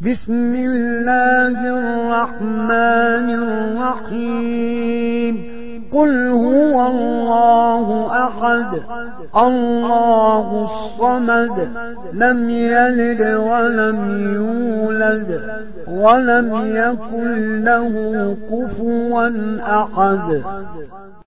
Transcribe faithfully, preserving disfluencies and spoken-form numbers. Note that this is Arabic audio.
بسم الله الرحمن الرحيم قل هو الله أحد الله الصمد لم يلد ولم يولد ولم يكن له كفوا أحد.